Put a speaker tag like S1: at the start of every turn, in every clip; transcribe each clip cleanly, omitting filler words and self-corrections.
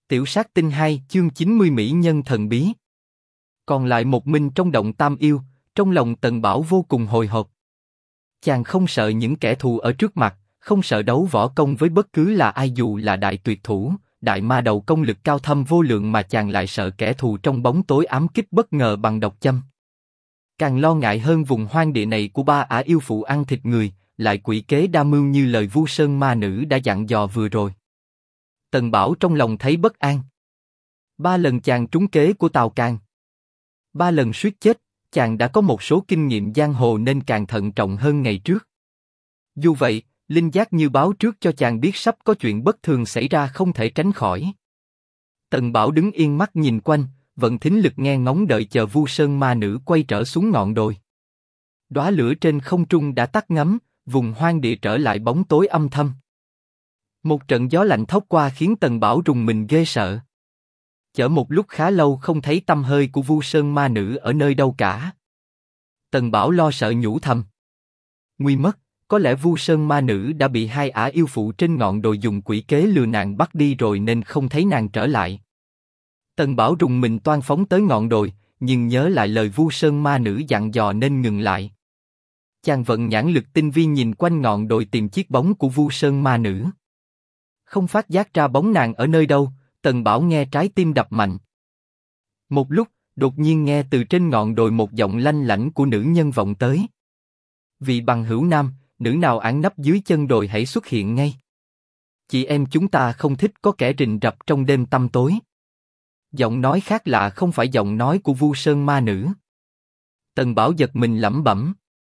S1: Tiểu sát tinh 2 chương 90 Mỹ nhân thần bí. Còn lại một mình trong động Tam Yêu, trong lòng Tần Bảo vô cùng hồi hộp. Chàng không sợ những kẻ thù ở trước mặt, không sợ đấu võ công với bất cứ là ai dù là đại tuyệt thủ, đại ma đầu công lực cao thâm vô lượng, mà chàng lại sợ kẻ thù trong bóng tối ám kích bất ngờ bằng độc châm. Càng lo ngại hơn vùng hoang địa này của ba ả yêu phụ ăn thịt người, lại quỷ kế đa mưu như lời Vu Sơn ma nữ đã dặn dò vừa rồi. Tần Bảo trong lòng thấy bất an. 3 lần chàng trúng kế của Tào Càn, 3 lần suýt chết, chàng đã có một số kinh nghiệm giang hồ nên càng thận trọng hơn ngày trước. Dù vậy, linh giác như báo trước cho chàng biết sắp có chuyện bất thường xảy ra không thể tránh khỏi. Tần Bảo đứng yên mắt nhìn quanh, vận thính lực nghe ngóng đợi chờ Vu Sơn ma nữ quay trở xuống ngọn đồi. Đóa lửa trên không trung đã tắt ngấm, vùng hoang địa trở lại bóng tối âm thầm. Một trận gió lạnh thốc qua khiến Tần Bảo rùng mình ghê sợ. Chở một lúc khá lâu không thấy tăm hơi của Vu Sơn ma nữ ở nơi đâu cả. Tần Bảo lo sợ nhủ thầm. Nguy mất, có lẽ Vu Sơn ma nữ đã bị 2 ả yêu phụ trên ngọn đồi dùng quỷ kế lừa nàng bắt đi rồi nên không thấy nàng trở lại. Tần Bảo rùng mình toan phóng tới ngọn đồi, nhưng nhớ lại lời Vu Sơn ma nữ dặn dò nên ngừng lại. Chàng vận nhãn lực tinh vi nhìn quanh ngọn đồi tìm chiếc bóng của Vu Sơn ma nữ. Không phát giác ra bóng nàng ở nơi đâu, Tần Bảo nghe trái tim đập mạnh. Một lúc, đột nhiên nghe từ trên ngọn đồi một giọng lanh lảnh của nữ nhân vọng tới. Vị bằng hữu nam, nữ nào ẩn nấp dưới chân đồi hãy xuất hiện ngay. Chị em chúng ta không thích có kẻ rình rập trong đêm tăm tối. Giọng nói khác lạ không phải giọng nói của Vu Sơn ma nữ. Tần Bảo giật mình lẩm bẩm.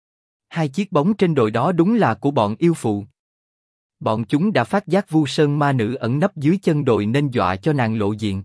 S1: 2 chiếc bóng trên đồi đó đúng là của bọn yêu phụ. Bọn chúng đã phát giác Vu Sơn ma nữ ẩn nấp dưới chân đồi nên dọa cho nàng lộ diện.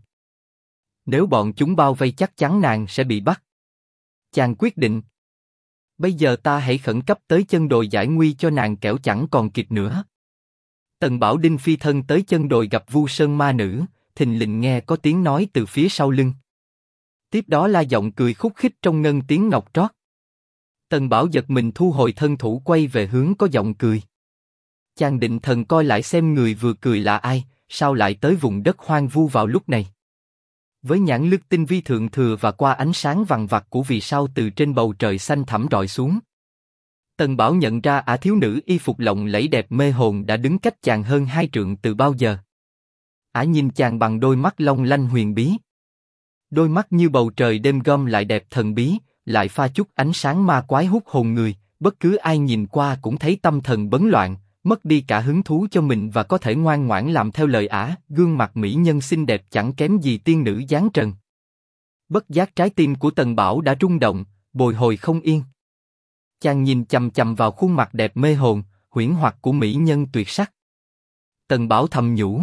S1: Nếu bọn chúng bao vây chắc chắn nàng sẽ bị bắt. Chàng quyết định. Bây giờ ta hãy khẩn cấp tới chân đồi giải nguy cho nàng kẻo chẳng còn kịp nữa. Tần Bảo đinh phi thân tới chân đồi gặp Vu Sơn ma nữ, thình lình nghe có tiếng nói từ phía sau lưng. Tiếp đó là giọng cười khúc khích trong ngân tiếng ngọc trót. Tần Bảo giật mình thu hồi thân thủ quay về hướng có giọng cười. Chàng định thần coi lại xem người vừa cười là ai, sao lại tới vùng đất hoang vu vào lúc này. Với nhãn lực tinh vi thượng thừa và qua ánh sáng vằn vặt của vì sao từ trên bầu trời xanh thẳm rọi xuống, Tần Bảo nhận ra ả thiếu nữ y phục lộng lẫy đẹp mê hồn đã đứng cách chàng hơn 2 trượng từ bao giờ. Ả nhìn chàng bằng đôi mắt long lanh huyền bí. Đôi mắt như bầu trời đêm gom lại đẹp thần bí, lại pha chút ánh sáng ma quái hút hồn người, bất cứ ai nhìn qua cũng thấy tâm thần bấn loạn, mất đi cả hứng thú cho mình và có thể ngoan ngoãn làm theo lời ả. Gương mặt mỹ nhân xinh đẹp chẳng kém gì tiên nữ giáng trần. Bất giác trái tim của Tần Bảo đã rung động, bồi hồi không yên. Chàng nhìn chằm chằm vào khuôn mặt đẹp mê hồn, huyễn hoặc của mỹ nhân tuyệt sắc. Tần Bảo thầm nhủ.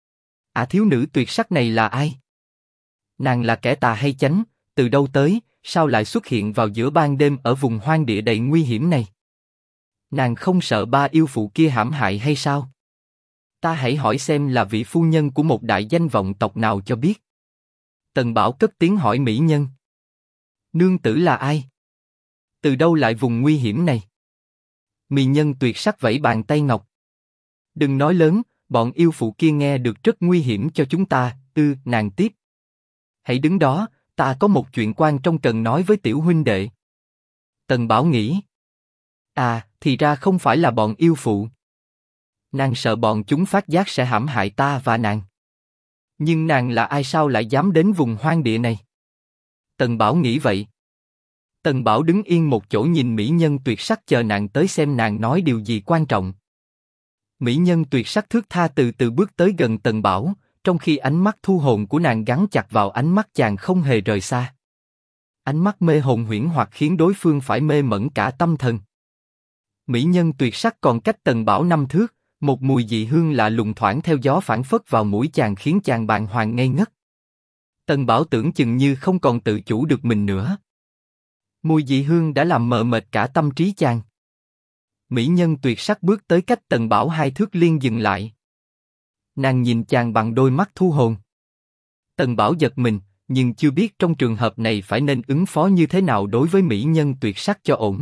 S1: Ả thiếu nữ tuyệt sắc này là ai? Nàng là kẻ tà hay chánh, từ đâu tới, sao lại xuất hiện vào giữa ban đêm ở vùng hoang địa đầy nguy hiểm này? Nàng không sợ 3 yêu phụ kia hãm hại hay sao? Ta hãy hỏi xem là vị phu nhân của một đại danh vọng tộc nào cho biết. Tần Bảo cất tiếng hỏi mỹ nhân. Nương tử là ai? Từ đâu lại vùng nguy hiểm này? Mỹ nhân tuyệt sắc vẫy bàn tay ngọc. Đừng nói lớn, bọn yêu phụ kia nghe được rất nguy hiểm cho chúng ta. Nàng tiếp. Hãy đứng đó, ta có một chuyện quan trọng cần nói với tiểu huynh đệ. Tần Bảo nghĩ. Thì ra không phải là bọn yêu phụ. Nàng sợ bọn chúng phát giác sẽ hãm hại ta và nàng. Nhưng nàng là ai sao lại dám đến vùng hoang địa này? Tần Bảo nghĩ vậy. Tần Bảo đứng yên một chỗ nhìn mỹ nhân tuyệt sắc chờ nàng tới xem nàng nói điều gì quan trọng. Mỹ nhân tuyệt sắc thướt tha từ từ bước tới gần Tần Bảo, trong khi ánh mắt thu hồn của nàng gắn chặt vào ánh mắt chàng không hề rời xa. Ánh mắt mê hồn huyễn hoặc khiến đối phương phải mê mẩn cả tâm thần. Mỹ nhân tuyệt sắc còn cách Tần Bảo 5 thước, một mùi dị hương lạ lùng thoảng theo gió phảng phất vào mũi chàng khiến chàng bàng hoàng ngây ngất. Tần Bảo tưởng chừng như không còn tự chủ được mình nữa. Mùi dị hương đã làm mờ mịt cả tâm trí chàng. Mỹ nhân tuyệt sắc bước tới cách Tần Bảo 2 thước liên dừng lại. Nàng nhìn chàng bằng đôi mắt thu hồn. Tần Bảo giật mình, nhưng chưa biết trong trường hợp này phải nên ứng phó như thế nào đối với mỹ nhân tuyệt sắc cho ổn.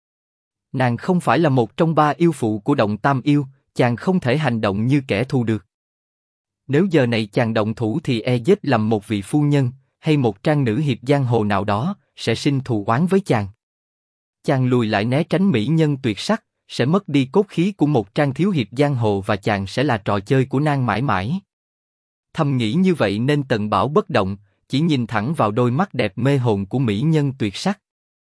S1: Nàng không phải là một trong 3 yêu phụ của động Tam Yêu, chàng không thể hành động như kẻ thù được. Nếu giờ này chàng động thủ thì giết lầm một vị phu nhân, hay một trang nữ hiệp giang hồ nào đó, sẽ sinh thù oán với chàng. Chàng lùi lại né tránh mỹ nhân tuyệt sắc, sẽ mất đi cốt khí của một trang thiếu hiệp giang hồ và chàng sẽ là trò chơi của nàng mãi mãi. Thầm nghĩ như vậy nên Tần Bảo bất động, chỉ nhìn thẳng vào đôi mắt đẹp mê hồn của mỹ nhân tuyệt sắc.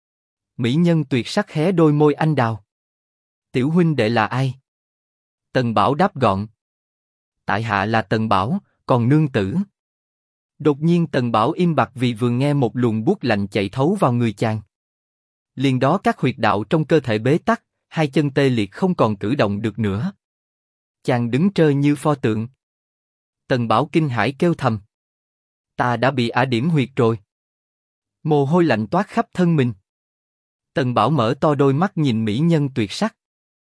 S1: Mỹ nhân tuyệt sắc hé đôi môi anh đào. Tiểu huynh đệ là ai? Tần Bảo đáp gọn. Tại hạ là Tần Bảo, còn nương tử. Đột nhiên Tần Bảo im bặt vì vừa nghe một luồng buốt lạnh chạy thấu vào người chàng. Liền đó các huyệt đạo trong cơ thể bế tắc, hai chân tê liệt không còn cử động được nữa. Chàng đứng trơ như pho tượng. Tần Bảo kinh hãi kêu thầm. Ta đã bị ả điểm huyệt rồi. Mồ hôi lạnh toát khắp thân mình. Tần Bảo mở to đôi mắt nhìn mỹ nhân tuyệt sắc.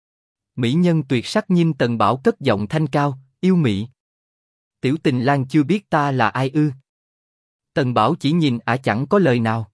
S1: Mỹ nhân tuyệt sắc nhìn Tần Bảo cất giọng thanh cao, yêu mị. Tiểu Tình Lang chưa biết ta là ai ư? Tần Bảo chỉ nhìn ả chẳng có lời nào.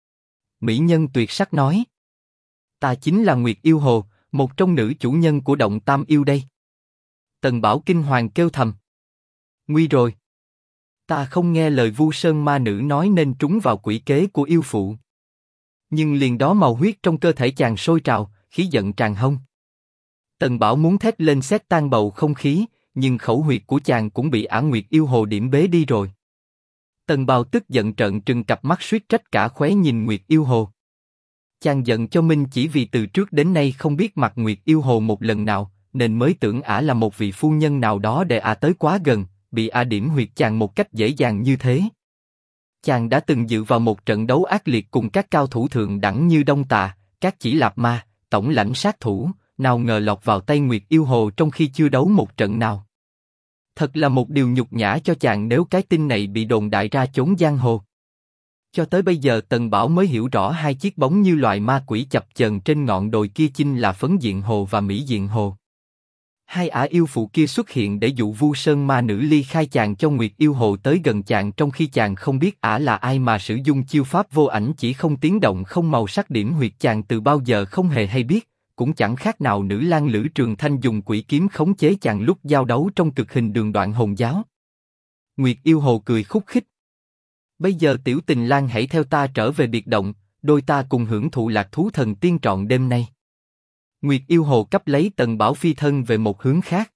S1: Mỹ nhân tuyệt sắc nói. Ta chính là Nguyệt Yêu Hồ, một trong nữ chủ nhân của động Tam Yêu đây. Tần Bảo kinh hoàng kêu thầm. Nguy rồi. Ta không nghe lời Vu Sơn ma nữ nói nên trúng vào quỷ kế của yêu phụ. Nhưng liền đó màu huyết trong cơ thể chàng sôi trào, khí giận tràn hông. Tần Bảo muốn thét lên xé tan bầu không khí, nhưng khẩu huyệt của chàng cũng bị ả Nguyệt Yêu Hồ điểm bế đi rồi. Tần Bào tức giận trợn trừng cặp mắt suýt trách cả khóe nhìn Nguyệt Yêu Hồ. Chàng giận cho Minh chỉ vì từ trước đến nay không biết mặt Nguyệt Yêu Hồ một lần nào, nên mới tưởng ả là một vị phu nhân nào đó để ả tới quá gần, bị ả điểm huyệt chàng một cách dễ dàng như thế. Chàng đã từng dự vào một trận đấu ác liệt cùng các cao thủ thượng đẳng như Đông Tà, Các Chỉ Lạp Ma, tổng lãnh sát thủ, nào ngờ lọt vào tay Nguyệt Yêu Hồ trong khi chưa đấu một trận nào. Thật là một điều nhục nhã cho chàng nếu cái tin này bị đồn đại ra chốn giang hồ. Cho tới bây giờ Tần Bảo mới hiểu rõ hai chiếc bóng như loài ma quỷ chập chờn trên ngọn đồi kia chính là Phấn Diện Hồ và Mỹ Diện Hồ. Hai ả yêu phụ kia xuất hiện để dụ Vu Sơn ma nữ ly khai chàng cho Nguyệt Yêu Hồ tới gần chàng trong khi chàng không biết ả là ai mà sử dụng chiêu pháp vô ảnh chỉ không tiếng động không màu sắc điểm huyệt chàng từ bao giờ không hề hay biết, cũng chẳng khác nào nữ lang Lữ Trường Thanh dùng quỷ kiếm khống chế chàng lúc giao đấu trong cực hình đường Đoạn Hồn Giáo. Nguyệt Yêu Hồ cười khúc khích. Bây giờ Tiểu Tình Lang hãy theo ta trở về biệt động, đôi ta cùng hưởng thụ lạc thú thần tiên trọn đêm nay. Nguyệt Yêu Hồ cấp lấy Tần Bảo phi thân về một hướng khác.